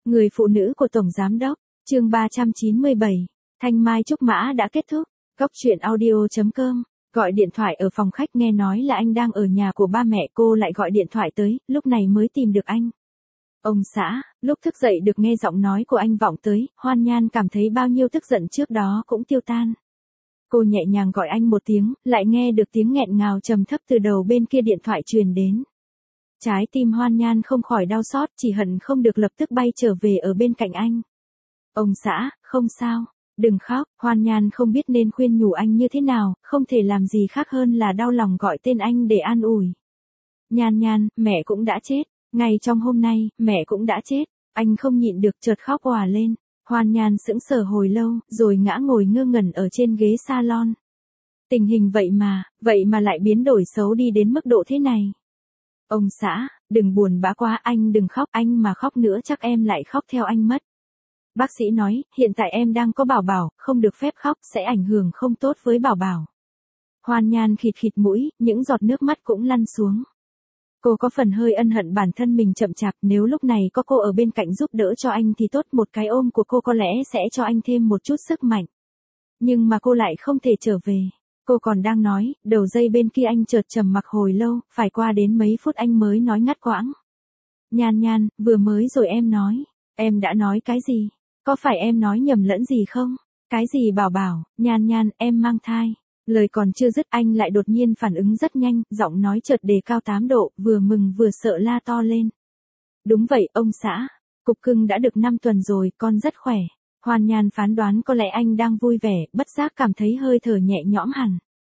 Người phụ nữ của Tổng Giám Đốc, chương 397, Thanh Mai Trúc Mã đã kết thúc. Góc truyện audio.com, gọi điện thoại ở phòng khách nghe nói là anh đang ở nhà của ba mẹ, cô lại gọi điện thoại tới, lúc này mới tìm được anh. Ông xã, lúc thức dậy được nghe giọng nói của anh vọng tới, Hoan Nhan cảm thấy bao nhiêu tức giận trước đó cũng tiêu tan. Cô nhẹ nhàng gọi anh một tiếng, lại nghe được tiếng nghẹn ngào trầm thấp từ đầu bên kia điện thoại truyền đến. Trái tim Hoan Nhan không khỏi đau xót, chỉ hận không được lập tức bay trở về ở bên cạnh anh. Ông xã, không sao, đừng khóc. Hoan Nhan không biết nên khuyên nhủ anh như thế nào, không thể làm gì khác hơn là đau lòng gọi tên anh để an ủi. Nhan Nhan, mẹ cũng đã chết, ngay trong hôm nay, mẹ cũng đã chết. Anh không nhịn được chợt khóc òa lên. Hoan Nhan sững sờ hồi lâu, rồi ngã ngồi ngơ ngẩn ở trên ghế salon. Tình hình vậy mà lại biến đổi xấu đi đến mức độ thế này. Ông xã, đừng buồn bã quá, anh đừng khóc, anh mà khóc nữa chắc em lại khóc theo anh mất. Bác sĩ nói, hiện tại em đang có bảo bảo, không được phép khóc, sẽ ảnh hưởng không tốt với bảo bảo. Hoan Nhan khịt khịt mũi, những giọt nước mắt cũng lăn xuống. Cô có phần hơi ân hận bản thân mình chậm chạp, nếu lúc này có cô ở bên cạnh giúp đỡ cho anh thì tốt, một cái ôm của cô có lẽ sẽ cho anh thêm một chút sức mạnh. Nhưng mà cô lại không thể trở về. Cô còn đang nói, đầu dây bên kia anh chợt trầm mặc hồi lâu, phải qua đến mấy phút anh mới nói ngắt quãng. Nhan Nhan, vừa mới rồi em nói. Em đã nói cái gì? Có phải em nói nhầm lẫn gì không? Cái gì bảo bảo, Nhan Nhan, em mang thai. Lời còn chưa dứt anh lại đột nhiên phản ứng rất nhanh, giọng nói chợt đề cao 8 độ, vừa mừng vừa sợ la to lên. Đúng vậy, ông xã. Cục cưng đã được 5 tuần rồi, con rất khỏe. Hoan Nhan phán đoán có lẽ anh đang vui vẻ, bất giác cảm thấy hơi thở nhẹ nhõm hẳn.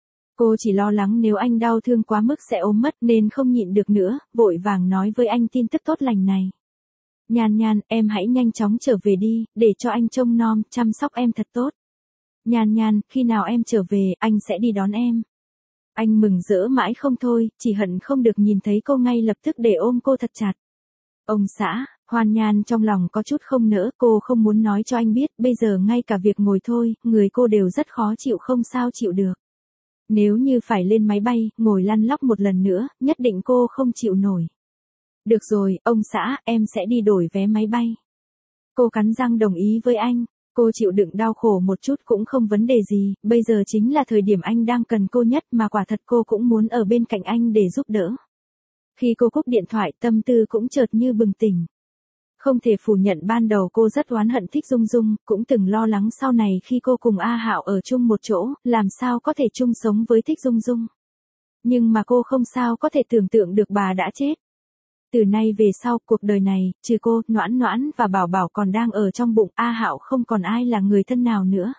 Cô chỉ lo lắng nếu anh đau thương quá mức sẽ ốm mất nên không nhịn được nữa, vội vàng nói với anh tin tức tốt lành này. Nhan Nhan, em hãy nhanh chóng trở về đi, để cho anh trông nom, chăm sóc em thật tốt. Nhan Nhan, khi nào em trở về, anh sẽ đi đón em. Anh mừng rỡ mãi không thôi, chỉ hận không được nhìn thấy cô ngay lập tức để ôm cô thật chặt. Ông xã, Hoan Nhan trong lòng có chút không nỡ, cô không muốn nói cho anh biết, bây giờ ngay cả việc ngồi thôi, người cô đều rất khó chịu, không sao chịu được. Nếu như phải lên máy bay, ngồi lăn lóc một lần nữa, nhất định cô không chịu nổi. Được rồi, ông xã, em sẽ đi đổi vé máy bay. Cô cắn răng đồng ý với anh. Cô chịu đựng đau khổ một chút cũng không vấn đề gì, bây giờ chính là thời điểm anh đang cần cô nhất mà quả thật cô cũng muốn ở bên cạnh anh để giúp đỡ. Khi cô cúp điện thoại tâm tư cũng chợt như bừng tỉnh. Không thể phủ nhận ban đầu cô rất oán hận Thích Dung Dung, cũng từng lo lắng sau này khi cô cùng A Hạo ở chung một chỗ, làm sao có thể chung sống với Thích Dung Dung. Nhưng mà cô không sao có thể tưởng tượng được bà đã chết. Từ nay về sau, cuộc đời này, trừ cô, Noãn Noãn và Bảo Bảo còn đang ở trong bụng, A Hạo không còn ai là người thân nào nữa.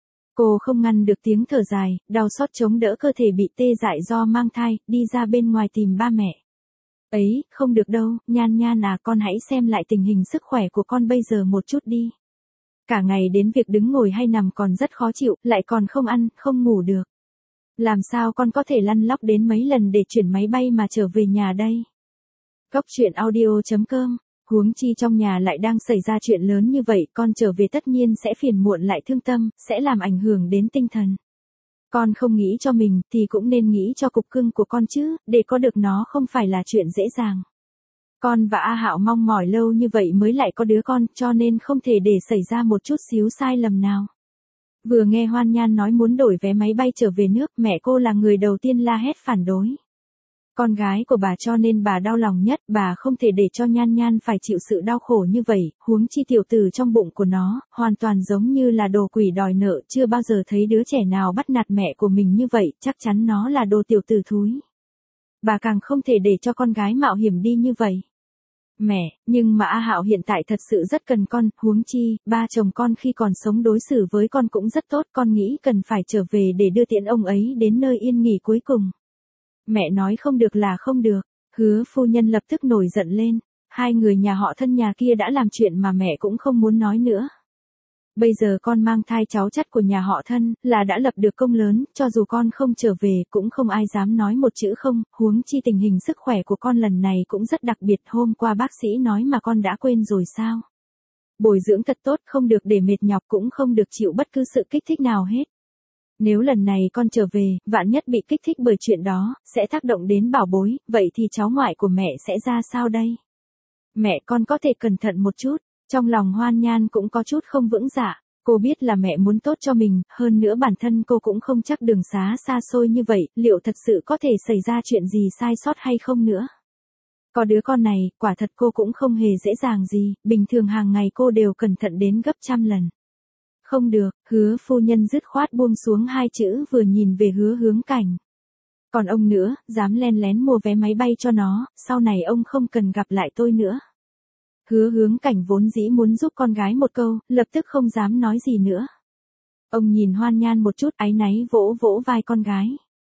Cô không ngăn được tiếng thở dài, đau xót chống đỡ cơ thể bị tê dại do mang thai, đi ra bên ngoài tìm ba mẹ. Ấy, không được đâu, Nhan Nhan à, con hãy xem lại tình hình sức khỏe của con bây giờ một chút đi. Cả ngày đến việc đứng ngồi hay nằm còn rất khó chịu, lại còn không ăn, không ngủ được. Làm sao con có thể lăn lóc đến mấy lần để chuyển máy bay mà trở về nhà đây? Góc truyện audio.com, huống chi trong nhà lại đang xảy ra chuyện lớn như vậy, con trở về tất nhiên sẽ phiền muộn lại thương tâm, sẽ làm ảnh hưởng đến tinh thần. Con không nghĩ cho mình thì cũng nên nghĩ cho cục cưng của con chứ, để có được nó không phải là chuyện dễ dàng. Con và A Hạo mong mỏi lâu như vậy mới lại có đứa con, cho nên không thể để xảy ra một chút xíu sai lầm nào. Vừa nghe Hoan Nhan nói muốn đổi vé máy bay trở về nước, mẹ cô là người đầu tiên la hét phản đối. Con gái của bà cho nên bà đau lòng nhất, bà không thể để cho Nhan Nhan phải chịu sự đau khổ như vậy, huống chi tiểu tử trong bụng của nó, hoàn toàn giống như là đồ quỷ đòi nợ, chưa bao giờ thấy đứa trẻ nào bắt nạt mẹ của mình như vậy, chắc chắn nó là đồ tiểu tử thúi. Bà càng không thể để cho con gái mạo hiểm đi như vậy. Mẹ, nhưng mà A Hạo hiện tại thật sự rất cần con, huống chi, ba chồng con khi còn sống đối xử với con cũng rất tốt, con nghĩ cần phải trở về để đưa tiễn ông ấy đến nơi yên nghỉ cuối cùng. Mẹ nói không được là không được, Hứa phu nhân lập tức nổi giận lên, hai người nhà họ thân nhà kia đã làm chuyện mà mẹ cũng không muốn nói nữa. Bây giờ con mang thai cháu chắt của nhà họ thân, là đã lập được công lớn, cho dù con không trở về cũng không ai dám nói một chữ không, huống chi tình hình sức khỏe của con lần này cũng rất đặc biệt, hôm qua bác sĩ nói mà con đã quên rồi sao? Bồi dưỡng thật tốt, không được để mệt nhọc, cũng không được chịu bất cứ sự kích thích nào hết. Nếu lần này con trở về, vạn nhất bị kích thích bởi chuyện đó, sẽ tác động đến bảo bối, vậy thì cháu ngoại của mẹ sẽ ra sao đây? Mẹ con có thể cẩn thận một chút. Trong lòng Hoan Nhan cũng có chút không vững dạ, cô biết là mẹ muốn tốt cho mình, hơn nữa bản thân cô cũng không chắc đường xá xa xôi như vậy, liệu thật sự có thể xảy ra chuyện gì sai sót hay không nữa. Có đứa con này, quả thật cô cũng không hề dễ dàng gì, bình thường hàng ngày cô đều cẩn thận đến gấp trăm lần. Không được, Hứa phu nhân dứt khoát buông xuống hai chữ vừa nhìn về Hứa Hướng Cảnh. Còn ông nữa, dám len lén mua vé máy bay cho nó, sau này ông không cần gặp lại tôi nữa. Hứa Hướng Cảnh vốn dĩ muốn giúp con gái một câu, lập tức không dám nói gì nữa. Ông nhìn Hoan Nhan một chút áy náy vỗ vỗ vai con gái.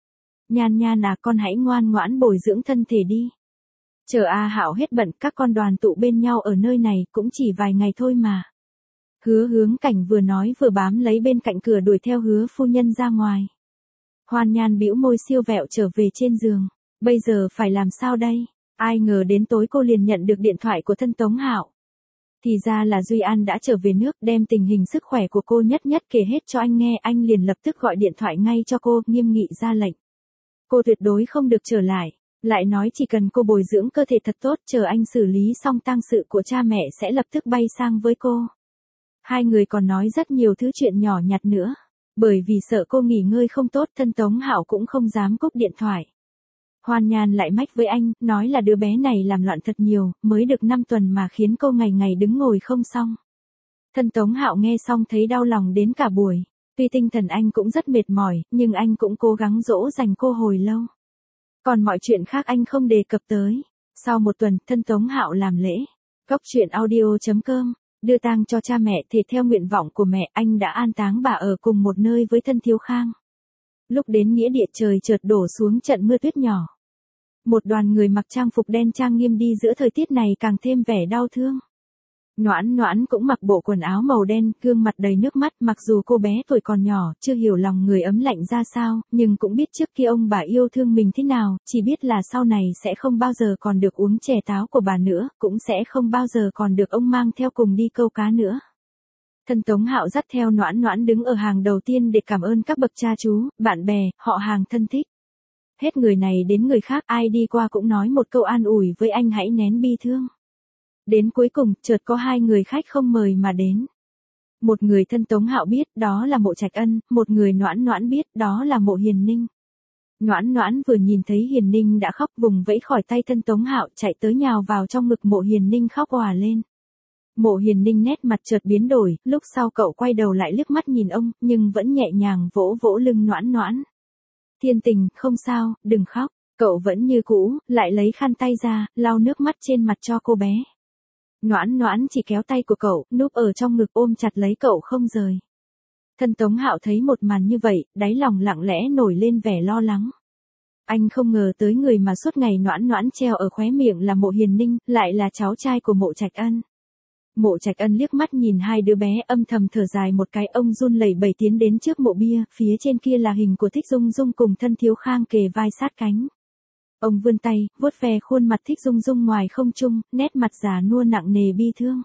Nhan Nhan à, con hãy ngoan ngoãn bồi dưỡng thân thể đi. Chờ A Hạo hết bận, các con đoàn tụ bên nhau ở nơi này cũng chỉ vài ngày thôi mà. Hứa Hướng Cảnh vừa nói vừa bám lấy bên cạnh cửa đuổi theo Hứa phu nhân ra ngoài. Hoan Nhan bĩu môi siêu vẹo trở về trên giường. Bây giờ phải làm sao đây? Ai ngờ đến tối cô liền nhận được điện thoại của thân Tống Hạo. Thì ra là Duy An đã trở về nước, đem tình hình sức khỏe của cô nhất nhất kể hết cho anh nghe. Anh liền lập tức gọi điện thoại ngay cho cô, nghiêm nghị ra lệnh. Cô tuyệt đối không được trở lại. Lại nói chỉ cần cô bồi dưỡng cơ thể thật tốt, chờ anh xử lý xong tang sự của cha mẹ sẽ lập tức bay sang với cô. Hai người còn nói rất nhiều thứ chuyện nhỏ nhặt nữa. Bởi vì sợ cô nghỉ ngơi không tốt, thân Tống Hạo cũng không dám cúp điện thoại. Hoan Nhan lại mách với anh, nói là đứa bé này làm loạn thật nhiều, mới được 5 tuần mà khiến cô ngày ngày đứng ngồi không xong. Thân Tống Hạo nghe xong thấy đau lòng đến cả buổi. Tuy tinh thần anh cũng rất mệt mỏi, nhưng anh cũng cố gắng dỗ dành cô hồi lâu. Còn mọi chuyện khác anh không đề cập tới. Sau một tuần, thân Tống Hạo làm lễ. Cốc truyện audio.com đưa tang cho cha mẹ, thì theo nguyện vọng của mẹ, anh đã an táng bà ở cùng một nơi với thân Thiếu Khang. Lúc đến nghĩa địa trời chợt đổ xuống trận mưa tuyết nhỏ. Một đoàn người mặc trang phục đen trang nghiêm đi giữa thời tiết này càng thêm vẻ đau thương. Noãn Noãn cũng mặc bộ quần áo màu đen, gương mặt đầy nước mắt, mặc dù cô bé tuổi còn nhỏ, chưa hiểu lòng người ấm lạnh ra sao, nhưng cũng biết trước kia ông bà yêu thương mình thế nào, chỉ biết là sau này sẽ không bao giờ còn được uống chè táo của bà nữa, cũng sẽ không bao giờ còn được ông mang theo cùng đi câu cá nữa. Thân Tống Hạo dắt theo Noãn Noãn đứng ở hàng đầu tiên để cảm ơn các bậc cha chú, bạn bè, họ hàng thân thích. Hết người này đến người khác, ai đi qua cũng nói một câu an ủi với anh hãy nén bi thương. Đến cuối cùng, chợt có hai người khách không mời mà đến. Một người thân Tống Hạo biết, đó là Mộ Trạch Ân, một người Noãn Noãn biết, đó là Mộ Hiền Ninh. Noãn Noãn vừa nhìn thấy Hiền Ninh đã khóc, vùng vẫy khỏi tay thân Tống Hạo, chạy tới nhào vào trong ngực Mộ Hiền Ninh khóc òa lên. Mộ Hiền Ninh nét mặt chợt biến đổi, lúc sau cậu quay đầu lại liếc mắt nhìn ông, nhưng vẫn nhẹ nhàng vỗ vỗ lưng Noãn Noãn. Thiên Tình, không sao, đừng khóc. Cậu vẫn như cũ, lại lấy khăn tay ra, lau nước mắt trên mặt cho cô bé. Noãn Noãn chỉ kéo tay của cậu, núp ở trong ngực ôm chặt lấy cậu không rời. Thân Tống Hạo thấy một màn như vậy, đáy lòng lặng lẽ nổi lên vẻ lo lắng. Anh không ngờ tới người mà suốt ngày Noãn Noãn treo ở khóe miệng là Mộ Hiền Ninh, lại là cháu trai của Mộ Trạch Ân. Mộ Trạch Ân liếc mắt nhìn hai đứa bé, âm thầm thở dài một cái, ông run lẩy bẩy tiến đến trước mộ bia, phía trên kia là hình của Thích Dung Dung cùng thân Thiếu Khang kề vai sát cánh. Ông vươn tay, vuốt ve khuôn mặt Thích Dung Dung ngoài không trung, nét mặt già nua nặng nề bi thương.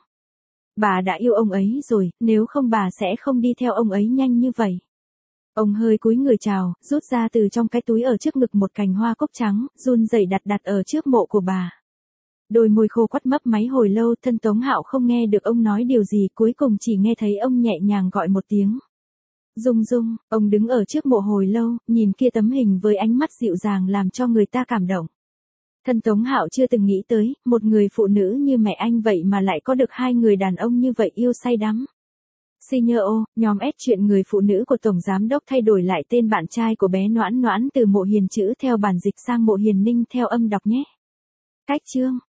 Bà đã yêu ông ấy rồi, nếu không bà sẽ không đi theo ông ấy nhanh như vậy. Ông hơi cúi người chào, rút ra từ trong cái túi ở trước ngực một cành hoa cúc trắng, run rẩy đặt ở trước mộ của bà. Đôi môi khô quắt mấp máy hồi lâu, thân Tống Hạo không nghe được ông nói điều gì, cuối cùng chỉ nghe thấy ông nhẹ nhàng gọi một tiếng. Dung Dung, ông đứng ở trước mộ hồi lâu, nhìn kia tấm hình với ánh mắt dịu dàng làm cho người ta cảm động. Thân Tống Hạo chưa từng nghĩ tới, một người phụ nữ như mẹ anh vậy mà lại có được hai người đàn ông như vậy yêu say đắm. Senior, nhóm S chuyện người phụ nữ của Tổng Giám Đốc thay đổi lại tên bạn trai của bé Noãn Noãn từ Mộ Hiền chữ theo bản dịch sang Mộ Hiền Ninh theo âm đọc nhé. Cách chương